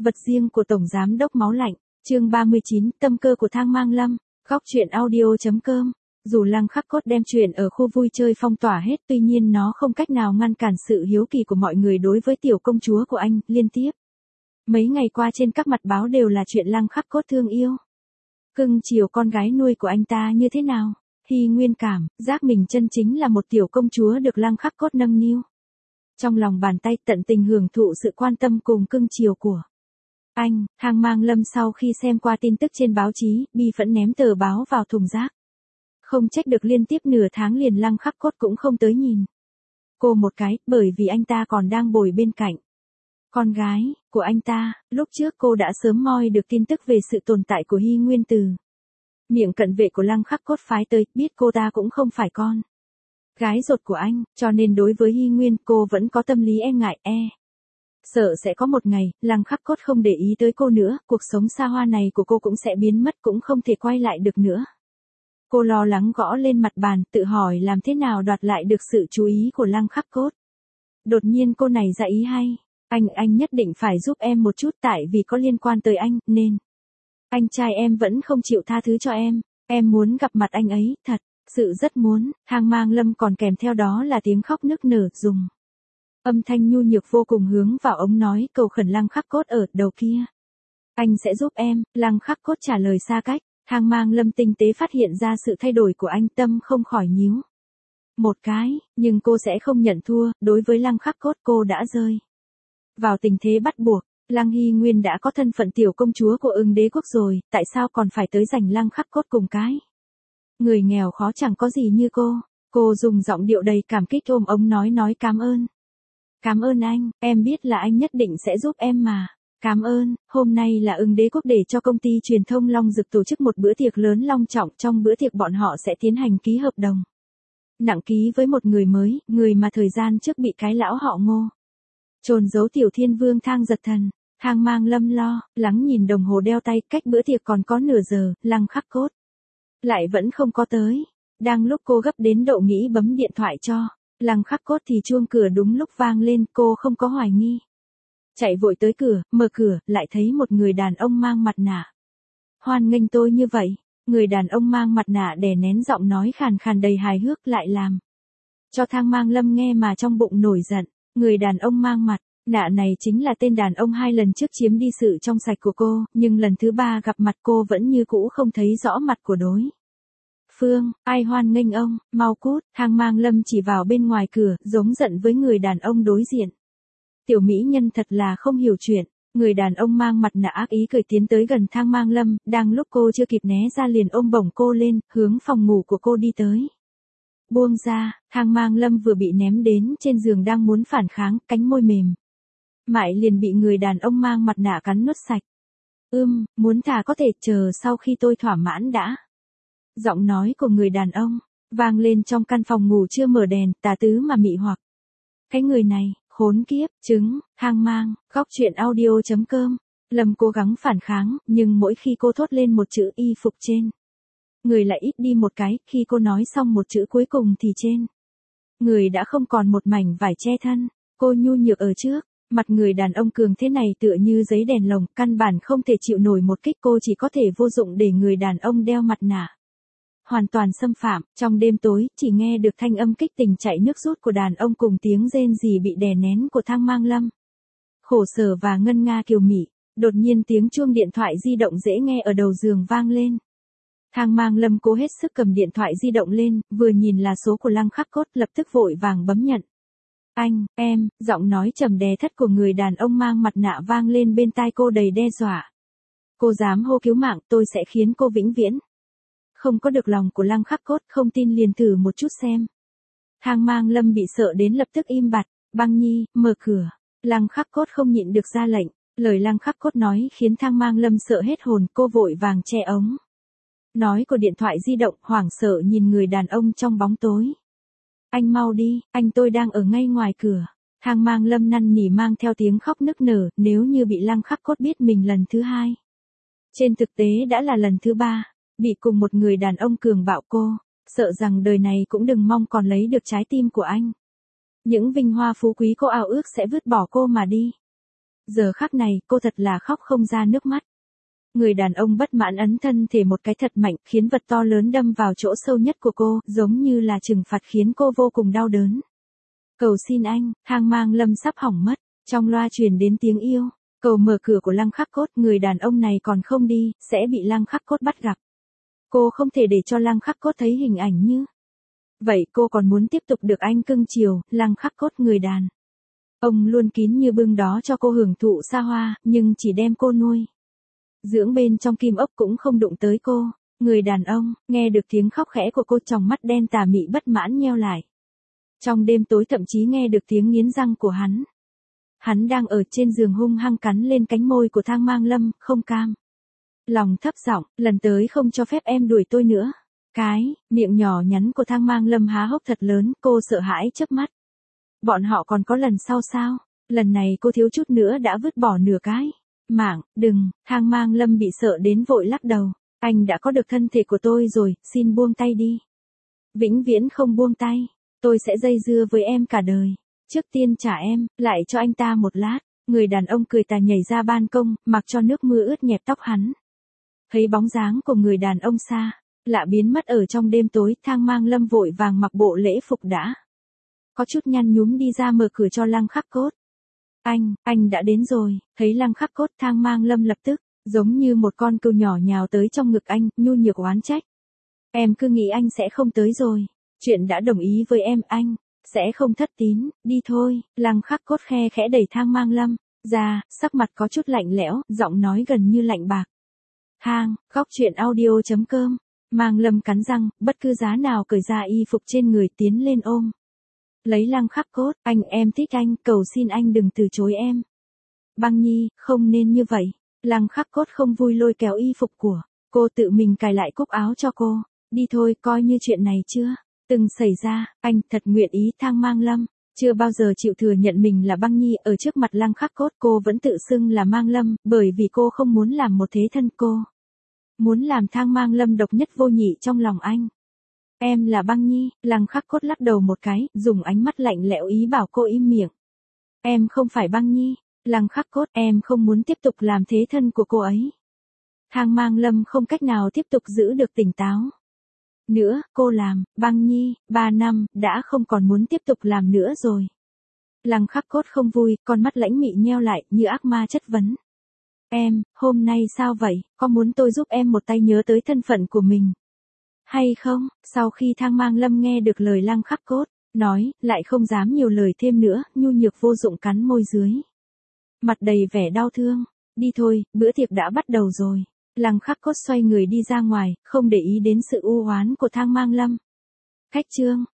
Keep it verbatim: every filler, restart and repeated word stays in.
Vật riêng của Tổng Giám đốc Máu Lạnh, chương ba mươi chín, tâm cơ của Thang Mang Lâm, góc truyện audio.com. Dù Lăng Khắc Cốt đem chuyện ở khu vui chơi phong tỏa hết, tuy nhiên nó không cách nào ngăn cản sự hiếu kỳ của mọi người đối với tiểu công chúa của anh, liên tiếp. Mấy ngày qua trên các mặt báo đều là chuyện Lăng Khắc Cốt thương yêu. Cưng chiều con gái nuôi của anh ta như thế nào. Hy Nguyên cảm, giác mình chân chính là một tiểu công chúa được Lăng Khắc Cốt nâng niu. Trong lòng bàn tay tận tình hưởng thụ sự quan tâm cùng cưng chiều của anh. Thang Mang Lâm sau khi xem qua tin tức trên báo chí, bi phẫn ném tờ báo vào thùng rác. Không trách được liên tiếp nửa tháng liền Lăng Khắc Cốt cũng không tới nhìn cô một cái, bởi vì anh ta còn đang bồi bên cạnh con gái của anh ta. Lúc trước cô đã sớm moi được tin tức về sự tồn tại của Hy Nguyên từ miệng cận vệ của Lăng Khắc Cốt phái tới, biết cô ta cũng không phải con gái ruột của anh, cho nên đối với Hy Nguyên cô vẫn có tâm lý e ngại, e sợ sẽ có một ngày Lăng Khắc Cốt không để ý tới cô nữa, cuộc sống xa hoa này của cô cũng sẽ biến mất, cũng không thể quay lại được nữa. Cô lo lắng gõ lên mặt bàn, tự hỏi làm thế nào đoạt lại được sự chú ý của Lăng Khắc Cốt. Đột nhiên cô này ra ý hay, anh anh nhất định phải giúp em một chút, tại vì có liên quan tới anh, nên anh trai em vẫn không chịu tha thứ cho em, em muốn gặp mặt anh ấy, thật sự rất muốn. Thang Mang Lâm còn kèm theo đó là tiếng khóc nức nở, dùng âm thanh nhu nhược vô cùng hướng vào ống nói, cầu khẩn Lăng Khắc Cốt ở đầu kia. Anh sẽ giúp em. Lăng Khắc Cốt trả lời xa cách. Thang Mang Lâm tinh tế phát hiện ra sự thay đổi của anh, tâm không khỏi nhíu một cái, nhưng cô sẽ không nhận thua. Đối với Lăng Khắc Cốt cô đã rơi vào tình thế bắt buộc. Lăng Hy Nguyên đã có thân phận tiểu công chúa của Ưng Đế quốc rồi, tại sao còn phải tới giành Lăng Khắc Cốt cùng cái người nghèo khó chẳng có gì như cô. Cô dùng giọng điệu đầy cảm kích ôm ống nói nói cảm ơn. Cảm ơn anh, em biết là anh nhất định sẽ giúp em mà. Cảm ơn. Hôm nay là Ưng Đế quốc để cho công ty truyền thông Long Dực tổ chức một bữa tiệc lớn long trọng, trong bữa tiệc bọn họ sẽ tiến hành ký hợp đồng nặng ký với một người mới, người mà thời gian trước bị cái lão họ Ngô trồn giấu tiểu thiên vương Thang Giật Thần. Thang Mang Lâm lo lắng nhìn đồng hồ đeo tay, cách bữa tiệc còn có nửa giờ, Lăng Khắc Cốt lại vẫn không có tới. Đang lúc cô gấp đến độ nghĩ bấm điện thoại cho Lăng Khắc Cốt thì chuông cửa đúng lúc vang lên, cô không có hoài nghi. Chạy vội tới cửa, mở cửa, lại thấy một người đàn ông mang mặt nạ. Hoan nghênh tôi như vậy. Người đàn ông mang mặt nạ đè nén giọng nói khàn khàn đầy hài hước, lại làm cho Thang Mang Lâm nghe mà trong bụng nổi giận. Người đàn ông mang mặt nạ này chính là tên đàn ông hai lần trước chiếm đi sự trong sạch của cô, nhưng lần thứ ba gặp mặt cô vẫn như cũ không thấy rõ mặt của đối phương. Ai hoan nghênh ông, mau cút. Thang Mang Lâm chỉ vào bên ngoài cửa, giống giận với người đàn ông đối diện. Tiểu mỹ nhân thật là không hiểu chuyện. Người đàn ông mang mặt nạ ác ý cười tiến tới gần Thang Mang Lâm, đang lúc cô chưa kịp né ra liền ôm bổng cô lên, hướng phòng ngủ của cô đi tới. Buông ra. Thang Mang Lâm vừa bị ném đến trên giường đang muốn phản kháng, cánh môi mềm mại liền bị người đàn ông mang mặt nạ cắn nuốt sạch. Ưm, muốn thả có thể chờ sau khi tôi thỏa mãn đã. Giọng nói của người đàn ông vang lên trong căn phòng ngủ chưa mở đèn, tà tứ mà mị hoặc. Cái người này, khốn kiếp, trứng. Thang Mang, góc truyện audio.com. Lâm cố gắng phản kháng, nhưng mỗi khi cô thốt lên một chữ y phục trên người lại ít đi một cái, khi cô nói xong một chữ cuối cùng thì trên người đã không còn một mảnh vải che thân. Cô nhu nhược ở trước mặt người đàn ông cường thế này tựa như giấy đèn lồng, căn bản không thể chịu nổi một kích, cô chỉ có thể vô dụng để người đàn ông đeo mặt nạ hoàn toàn xâm phạm. Trong đêm tối, chỉ nghe được thanh âm kích tình chạy nước rút của đàn ông cùng tiếng rên rỉ bị đè nén của Thang Mang Lâm. Khổ sở và ngân nga kiều mị. Đột nhiên tiếng chuông điện thoại di động dễ nghe ở đầu giường vang lên. Thang Mang Lâm cố hết sức cầm điện thoại di động lên, vừa nhìn là số của Lăng Khắc Cốt, lập tức vội vàng bấm nhận. Anh, em, giọng nói trầm đè thấp của người đàn ông mang mặt nạ vang lên bên tai cô đầy đe dọa. Cô dám hô cứu mạng, tôi sẽ khiến cô vĩnh viễn không có được lòng của Lăng Khắc Cốt, không tin liền thử một chút xem. Thang Mang Lâm bị sợ đến lập tức im bặt. Băng Nhi, mở cửa. Lăng Khắc Cốt không nhịn được ra lệnh. Lời Lăng Khắc Cốt nói khiến Thang Mang Lâm sợ hết hồn, cô vội vàng che ống nói của điện thoại di động, hoảng sợ nhìn người đàn ông trong bóng tối. Anh mau đi, anh tôi đang ở ngay ngoài cửa. Thang Mang Lâm năn nỉ mang theo tiếng khóc nức nở, nếu như bị Lăng Khắc Cốt biết mình lần thứ hai, trên thực tế đã là lần thứ ba, bị cùng một người đàn ông cường bạo cô, sợ rằng đời này cũng đừng mong còn lấy được trái tim của anh. Những vinh hoa phú quý cô ao ước sẽ vứt bỏ cô mà đi. Giờ khắc này, cô thật là khóc không ra nước mắt. Người đàn ông bất mãn ấn thân thể một cái thật mạnh, khiến vật to lớn đâm vào chỗ sâu nhất của cô, giống như là trừng phạt khiến cô vô cùng đau đớn. Cầu xin anh, Thang Mang Lâm sắp hỏng mất, trong loa truyền đến tiếng yêu. Cầu mở cửa của Lăng Khắc Cốt, người đàn ông này còn không đi, sẽ bị Lăng Khắc Cốt bắt gặp. Cô không thể để cho Lăng Khắc Cốt thấy hình ảnh như vậy, cô còn muốn tiếp tục được anh cưng chiều. Lăng Khắc Cốt người đàn ông luôn kín như bưng đó cho cô hưởng thụ xa hoa, nhưng chỉ đem cô nuôi dưỡng bên trong kim ốc cũng không đụng tới cô. Người đàn ông, nghe được tiếng khóc khẽ của cô, tròng mắt đen tà mị bất mãn nheo lại. Trong đêm tối thậm chí nghe được tiếng nghiến răng của hắn. Hắn đang ở trên giường hung hăng cắn lên cánh môi của Thang Mang Lâm, không cam lòng thấp giọng, lần tới không cho phép em đuổi tôi nữa. Cái miệng nhỏ nhắn của Thang Mang Lâm há hốc thật lớn, cô sợ hãi chớp mắt. Bọn họ còn có lần sau sao? Lần này cô thiếu chút nữa đã vứt bỏ nửa cái mạng. Đừng. Thang Mang Lâm bị sợ đến vội lắc đầu. Anh đã có được thân thể của tôi rồi, xin buông tay đi. Vĩnh viễn không buông tay. Tôi sẽ dây dưa với em cả đời. Trước tiên trả em, lại cho anh ta một lát. Người đàn ông cười tà nhảy ra ban công, mặc cho nước mưa ướt nhẹp tóc hắn. Thấy bóng dáng của người đàn ông xa lạ biến mất ở trong đêm tối, Thang Mang Lâm vội vàng mặc bộ lễ phục đã có chút nhăn nhúm đi ra mở cửa cho Lăng Khắc Cốt. Anh, anh đã đến rồi. Thấy Lăng Khắc Cốt, Thang Mang Lâm lập tức giống như một con cừu nhỏ nhào tới trong ngực anh, nhu nhược oán trách. Em cứ nghĩ anh sẽ không tới rồi. Chuyện đã đồng ý với em, anh sẽ không thất tín. Đi thôi. Lăng Khắc Cốt khe khẽ đẩy Thang Mang Lâm ra, sắc mặt có chút lạnh lẽo, giọng nói gần như lạnh bạc. Thang, góc truyện audio chấm com. Mang Lâm cắn răng, bất cứ giá nào cởi ra y phục trên người, tiến lên ôm lấy Lăng Khắc Cốt. Anh, em thích anh, cầu xin anh đừng từ chối em. Băng Nhi, không nên như vậy. Lăng Khắc Cốt không vui lôi kéo y phục của cô, tự mình cài lại cúc áo cho cô. Đi thôi, coi như chuyện này chưa từng xảy ra. Anh thật nguyện ý. Thang Mang Lâm chưa bao giờ chịu thừa nhận mình là Băng Nhi. Ở trước mặt Lăng Khắc Cốt, cô vẫn tự xưng là Mang Lâm, bởi vì cô không muốn làm một thế thân, cô muốn làm Thang Mang Lâm độc nhất vô nhị trong lòng anh. Em là Băng Nhi. Lăng Khắc Cốt lắc đầu một cái, dùng ánh mắt lạnh lẽo ý bảo cô im miệng. Em không phải Băng Nhi. Lăng Khắc Cốt, em không muốn tiếp tục làm thế thân của cô ấy. Thang Mang Lâm không cách nào tiếp tục giữ được tỉnh táo nữa. Cô làm Băng Nhi ba năm, đã không còn muốn tiếp tục làm nữa rồi. Lăng Khắc Cốt không vui, con mắt lãnh mị nheo lại, như ác ma chất vấn. Em, hôm nay sao vậy, có muốn tôi giúp em một tay nhớ tới thân phận của mình hay không? Sau khi Thang Mang Lâm nghe được lời Lăng Khắc Cốt nói, lại không dám nhiều lời thêm nữa, nhu nhược vô dụng cắn môi dưới, mặt đầy vẻ đau thương. Đi thôi, bữa tiệc đã bắt đầu rồi. Lăng Khắc Cốt xoay người đi ra ngoài, không để ý đến sự u oán của Thang Mang Lâm. Khách trương,